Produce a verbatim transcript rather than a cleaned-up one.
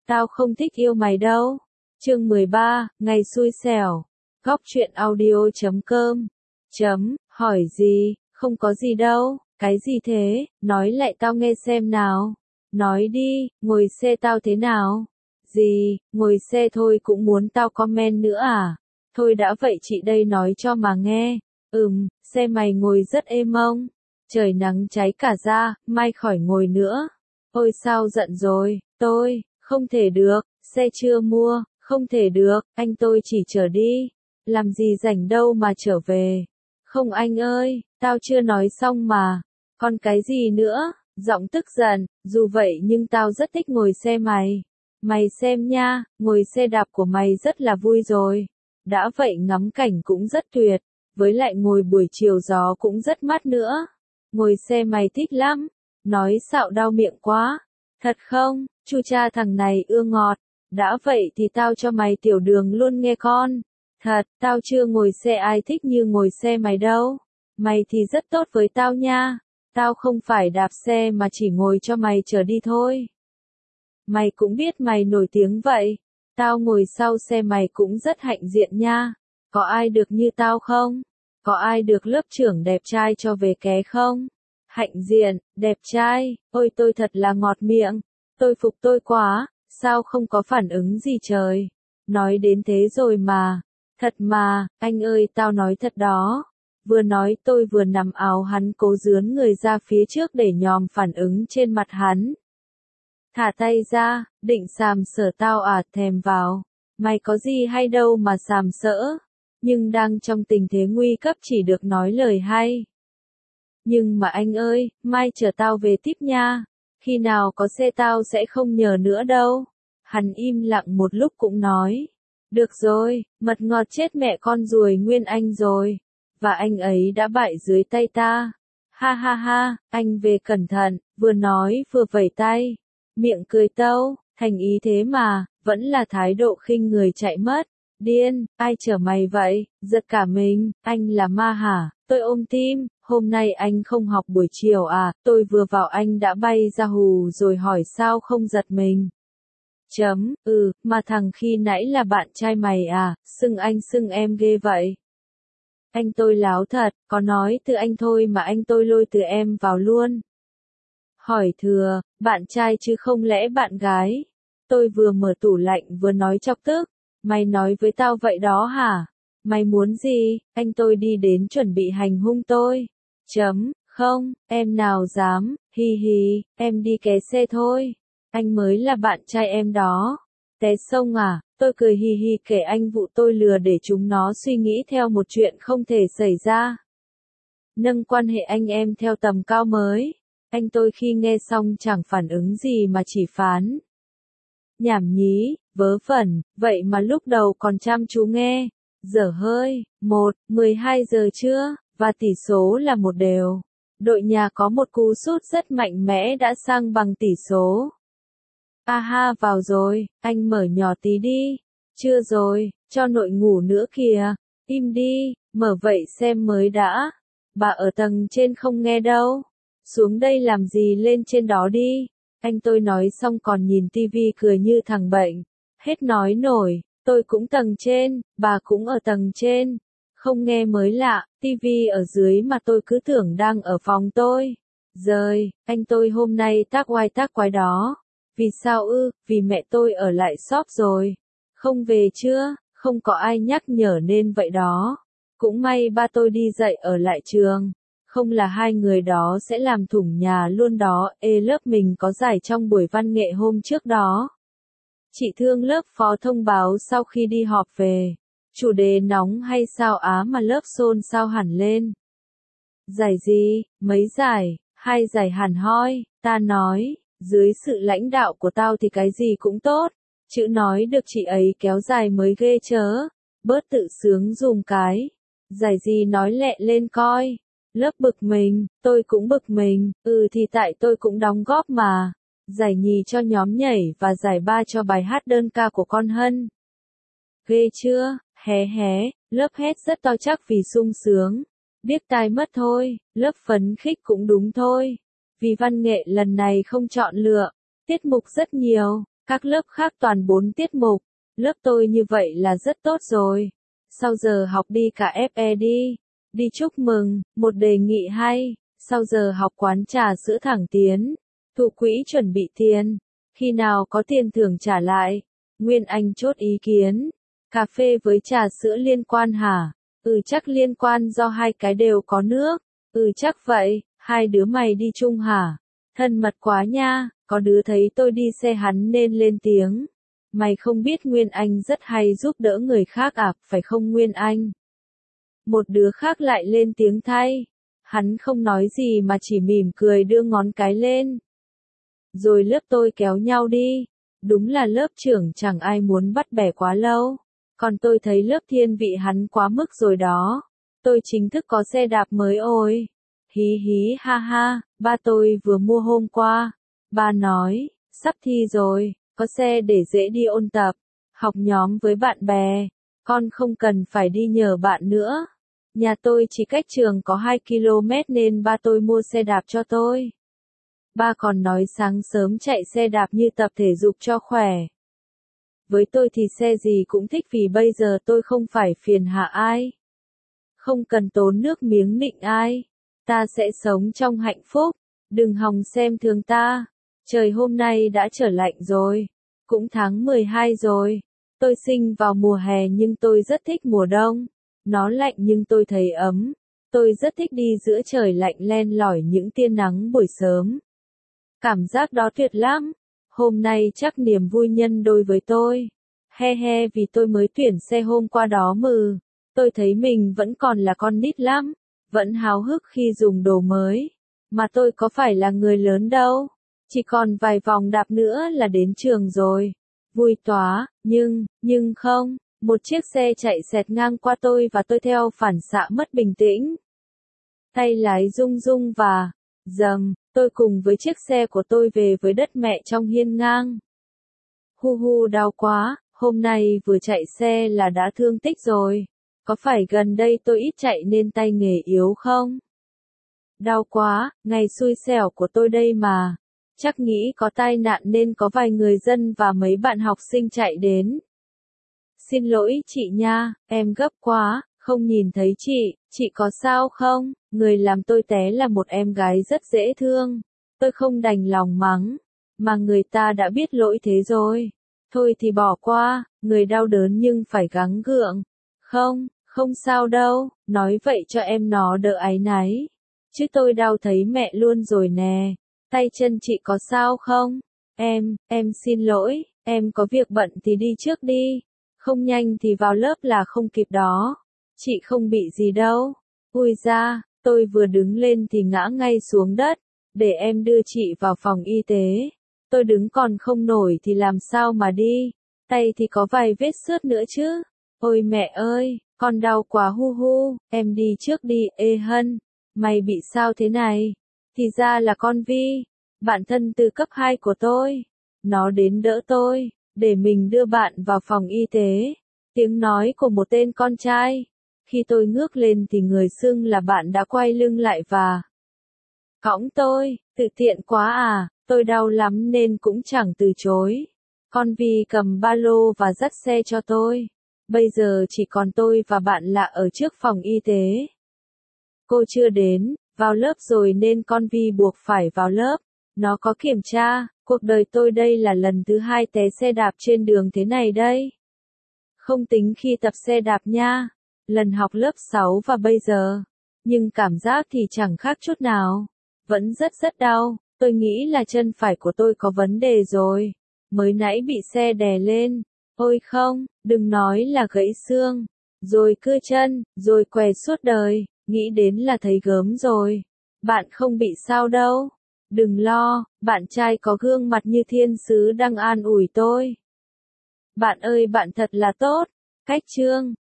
Tao không thích yêu mày đâu. Chương mười ba, ngày xui xẻo. Góc truyện audio chấm com. Chấm, hỏi gì, không có gì đâu, cái gì thế, nói lại tao nghe xem nào. Nói đi, ngồi xe tao thế nào? Gì, ngồi xe thôi cũng muốn tao comment nữa à? Thôi đã vậy chị đây nói cho mà nghe. Ừm, xe mày ngồi rất êm không? Trời nắng cháy cả da, mai khỏi ngồi nữa. Ôi sao giận rồi, tôi, không thể được, xe chưa mua, không thể được, anh tôi chỉ chở đi. Làm gì rảnh đâu mà trở về. Không anh ơi, tao chưa nói xong mà. Còn cái gì nữa? Giọng tức giận, dù vậy nhưng tao rất thích ngồi xe mày. Mày xem nha, ngồi xe đạp của mày rất là vui rồi. Đã vậy ngắm cảnh cũng rất tuyệt, với lại ngồi buổi chiều gió cũng rất mát nữa. Ngồi xe mày thích lắm. Nói xạo đau miệng quá. Thật không, chu cha thằng này ưa ngọt. Đã vậy thì tao cho mày tiểu đường luôn nghe con. Thật, tao chưa ngồi xe ai thích như ngồi xe mày đâu. Mày thì rất tốt với tao nha. Tao không phải đạp xe mà chỉ ngồi cho mày chở đi thôi. Mày cũng biết mày nổi tiếng vậy. Tao ngồi sau xe mày cũng rất hạnh diện nha. Có ai được như tao không? Có ai được lớp trưởng đẹp trai cho về ké không? Hạnh diện, đẹp trai, ôi tôi thật là ngọt miệng. Tôi phục tôi quá, sao không có phản ứng gì trời. Nói đến thế rồi mà. Thật mà, anh ơi tao nói thật đó. Vừa nói tôi vừa nắm áo hắn cố dướn người ra phía trước để nhòm phản ứng trên mặt hắn. Thả tay ra, định sàm sỡ tao à, thèm vào. Mày có gì hay đâu mà sàm sỡ. Nhưng đang trong tình thế nguy cấp chỉ được nói lời hay. Nhưng mà anh ơi, mai chờ tao về tiếp nha. Khi nào có xe tao sẽ không nhờ nữa đâu. Hắn im lặng một lúc cũng nói. Được rồi, mật ngọt chết mẹ con ruồi Nguyên Anh rồi. Và anh ấy đã bại dưới tay ta. Ha ha ha, anh về cẩn thận, vừa nói vừa vẩy tay. Miệng cười tâu, thành ý thế mà, vẫn là thái độ khinh người chạy mất. Điên, ai chở mày vậy, giật cả mình, anh là ma hả, tôi ôm tim, hôm nay anh không học buổi chiều à, tôi vừa vào anh đã bay ra hù rồi hỏi sao không giật mình. Chấm, ừ, mà thằng khi nãy là bạn trai mày à, xưng anh xưng em ghê vậy. Anh tôi láo thật, có nói từ anh thôi mà anh tôi lôi từ em vào luôn. Hỏi thừa, bạn trai chứ không lẽ bạn gái. Tôi vừa mở tủ lạnh vừa nói chọc tức. Mày nói với tao vậy đó hả? Mày muốn gì? Anh tôi đi đến chuẩn bị hành hung tôi. Chấm, không, em nào dám, hi hi, em đi ké xe thôi. Anh mới là bạn trai em đó. Té sông à, tôi cười hi hi kể anh vụ tôi lừa để chúng nó suy nghĩ theo một chuyện không thể xảy ra. Nâng quan hệ anh em theo tầm cao mới. Anh tôi khi nghe xong chẳng phản ứng gì mà chỉ phán. Nhảm nhí, vớ vẩn, vậy mà lúc đầu còn chăm chú nghe. Dở hơi, một, mười hai giờ trưa, và tỷ số là một đều. Đội nhà có một cú sút rất mạnh mẽ đã sang bằng tỷ số. Aha vào rồi, anh mở nhỏ tí đi. Chưa rồi, cho nội ngủ nữa kìa. Im đi, mở vậy xem mới đã. Bà ở tầng trên không nghe đâu. Xuống đây làm gì lên trên đó đi. Anh tôi nói xong còn nhìn tivi cười như thằng bệnh. Hết nói nổi, tôi cũng tầng trên, bà cũng ở tầng trên. Không nghe mới lạ, tivi ở dưới mà tôi cứ tưởng đang ở phòng tôi. Rời, anh tôi hôm nay tác oai tác quái đó. Vì sao ư, vì mẹ tôi ở lại shop rồi. Không về chưa, không có ai nhắc nhở nên vậy đó. Cũng may ba tôi đi dạy ở lại trường. Không là hai người đó sẽ làm thủng nhà luôn đó. Ê lớp mình có giải trong buổi văn nghệ hôm trước đó. Chị Thương lớp phó thông báo sau khi đi họp về. Chủ đề nóng hay sao á mà lớp xôn xao hẳn lên. Giải gì, mấy giải, hai giải hẳn hoi, ta nói, dưới sự lãnh đạo của tao thì cái gì cũng tốt. Chữ nói được chị ấy kéo dài mới ghê chớ. Bớt tự sướng dùm cái. Giải gì nói lẹ lên coi. Lớp bực mình, tôi cũng bực mình, ừ thì tại tôi cũng đóng góp mà. Giải nhì cho nhóm nhảy và giải ba cho bài hát đơn ca của con Hân. Ghê chưa, hé hé, lớp hét rất to chắc vì sung sướng. Điếc tai mất thôi, lớp phấn khích cũng đúng thôi. Vì văn nghệ lần này không chọn lựa, tiết mục rất nhiều, Các lớp khác toàn bốn tiết mục, lớp tôi như vậy là rất tốt rồi. Sau giờ học đi cà ép e đi, đi chúc mừng, một đề nghị hay, sau giờ học quán trà sữa thẳng tiến, thụ quỹ chuẩn bị tiền, khi nào có tiền thưởng trả lại. Nguyên Anh chốt ý kiến, cà phê với trà sữa liên quan hả? Ừ chắc liên quan do hai cái đều có nước. Ừ chắc vậy, hai đứa mày đi chung hả? Thân mật quá nha, có đứa thấy tôi đi xe hắn nên lên tiếng. Mày không biết Nguyên Anh rất hay giúp đỡ người khác à, phải không Nguyên Anh? Một đứa khác lại lên tiếng thay. Hắn không nói gì mà chỉ mỉm cười đưa ngón cái lên. Rồi lớp tôi kéo nhau đi. Đúng là lớp trưởng chẳng ai muốn bắt bẻ quá lâu. Còn tôi thấy lớp thiên vị hắn quá mức rồi đó. Tôi chính thức có xe đạp mới ôi. Hí hí ha ha, ba tôi vừa mua hôm qua. Ba nói, sắp thi rồi, có xe để dễ đi ôn tập, học nhóm với bạn bè. Con không cần phải đi nhờ bạn nữa. Nhà tôi chỉ cách trường có hai ki lô mét nên ba tôi mua xe đạp cho tôi. Ba còn nói sáng sớm chạy xe đạp như tập thể dục cho khỏe. Với tôi thì xe gì cũng thích vì bây giờ tôi không phải phiền hà ai. Không cần tốn nước miếng nịnh ai. Ta sẽ sống trong hạnh phúc. Đừng hòng xem thường ta. Trời hôm nay đã trở lạnh rồi. Cũng tháng mười hai rồi. Tôi sinh vào mùa hè nhưng tôi rất thích mùa đông. Nó lạnh nhưng tôi thấy ấm. Tôi rất thích đi giữa trời lạnh len lỏi những tia nắng buổi sớm. Cảm giác đó tuyệt lắm. Hôm nay chắc niềm vui nhân đôi với tôi. He he vì tôi mới tuyển xe hôm qua đó mừ. Tôi thấy mình vẫn còn là con nít lắm. Vẫn háo hức khi dùng đồ mới. Mà tôi có phải là người lớn đâu. Chỉ còn vài vòng đạp nữa là đến trường rồi. Vui tóa, nhưng, nhưng không. Một chiếc xe chạy xẹt ngang qua tôi và tôi theo phản xạ mất bình tĩnh. Tay lái rung rung và, dầm, tôi cùng với chiếc xe của tôi về với đất mẹ trong hiên ngang. Hu hu đau quá, hôm nay vừa chạy xe là đã thương tích rồi. Có phải gần đây tôi ít chạy nên tay nghề yếu không? Đau quá, ngày xui xẻo của tôi đây mà. Chắc nghĩ có tai nạn nên có vài người dân và mấy bạn học sinh chạy đến. Xin lỗi chị nha, em gấp quá, không nhìn thấy chị, chị có sao không? Người làm tôi té là một em gái rất dễ thương. Tôi không đành lòng mắng, mà người ta đã biết lỗi thế rồi. Thôi thì bỏ qua, người đau đớn nhưng phải gắng gượng. Không, không sao đâu, nói vậy cho em nó đỡ áy náy. Chứ tôi đau thấy mẹ luôn rồi nè. Tay chân chị có sao không? Em, em xin lỗi, em có việc bận thì đi trước đi. Không nhanh thì vào lớp là không kịp đó. Chị không bị gì đâu. Ui da, tôi vừa đứng lên thì ngã ngay xuống đất. Để em đưa chị vào phòng y tế. Tôi đứng còn không nổi thì làm sao mà đi. Tay thì có vài vết xước nữa chứ. Ôi mẹ ơi, con đau quá hu hu. Em đi trước đi, ê Hân. Mày bị sao thế này? Thì ra là con Vi. Bạn thân từ cấp hai của tôi. Nó đến đỡ tôi. Để mình đưa bạn vào phòng y tế. Tiếng nói của một tên con trai. Khi tôi ngước lên thì người xưng là bạn đã quay lưng lại và cõng tôi, tự tiện quá à, tôi đau lắm nên cũng chẳng từ chối. Con Vi cầm ba lô và dắt xe cho tôi. Bây giờ chỉ còn tôi và bạn lạ ở trước phòng y tế. Cô chưa đến, vào lớp rồi nên con Vi buộc phải vào lớp. Nó có kiểm tra, cuộc đời tôi đây là lần thứ hai té xe đạp trên đường thế này đây. Không tính khi tập xe đạp nha. Lần học lớp sáu và bây giờ. Nhưng cảm giác thì chẳng khác chút nào. Vẫn rất rất đau. Tôi nghĩ là chân phải của tôi có vấn đề rồi. Mới nãy bị xe đè lên. Ôi không, đừng nói là gãy xương. Rồi cưa chân, rồi què suốt đời. Nghĩ đến là thấy gớm rồi. Bạn không bị sao đâu. Đừng lo, bạn trai có gương mặt như thiên sứ đang an ủi tôi. Bạn ơi bạn thật là tốt. Cách chương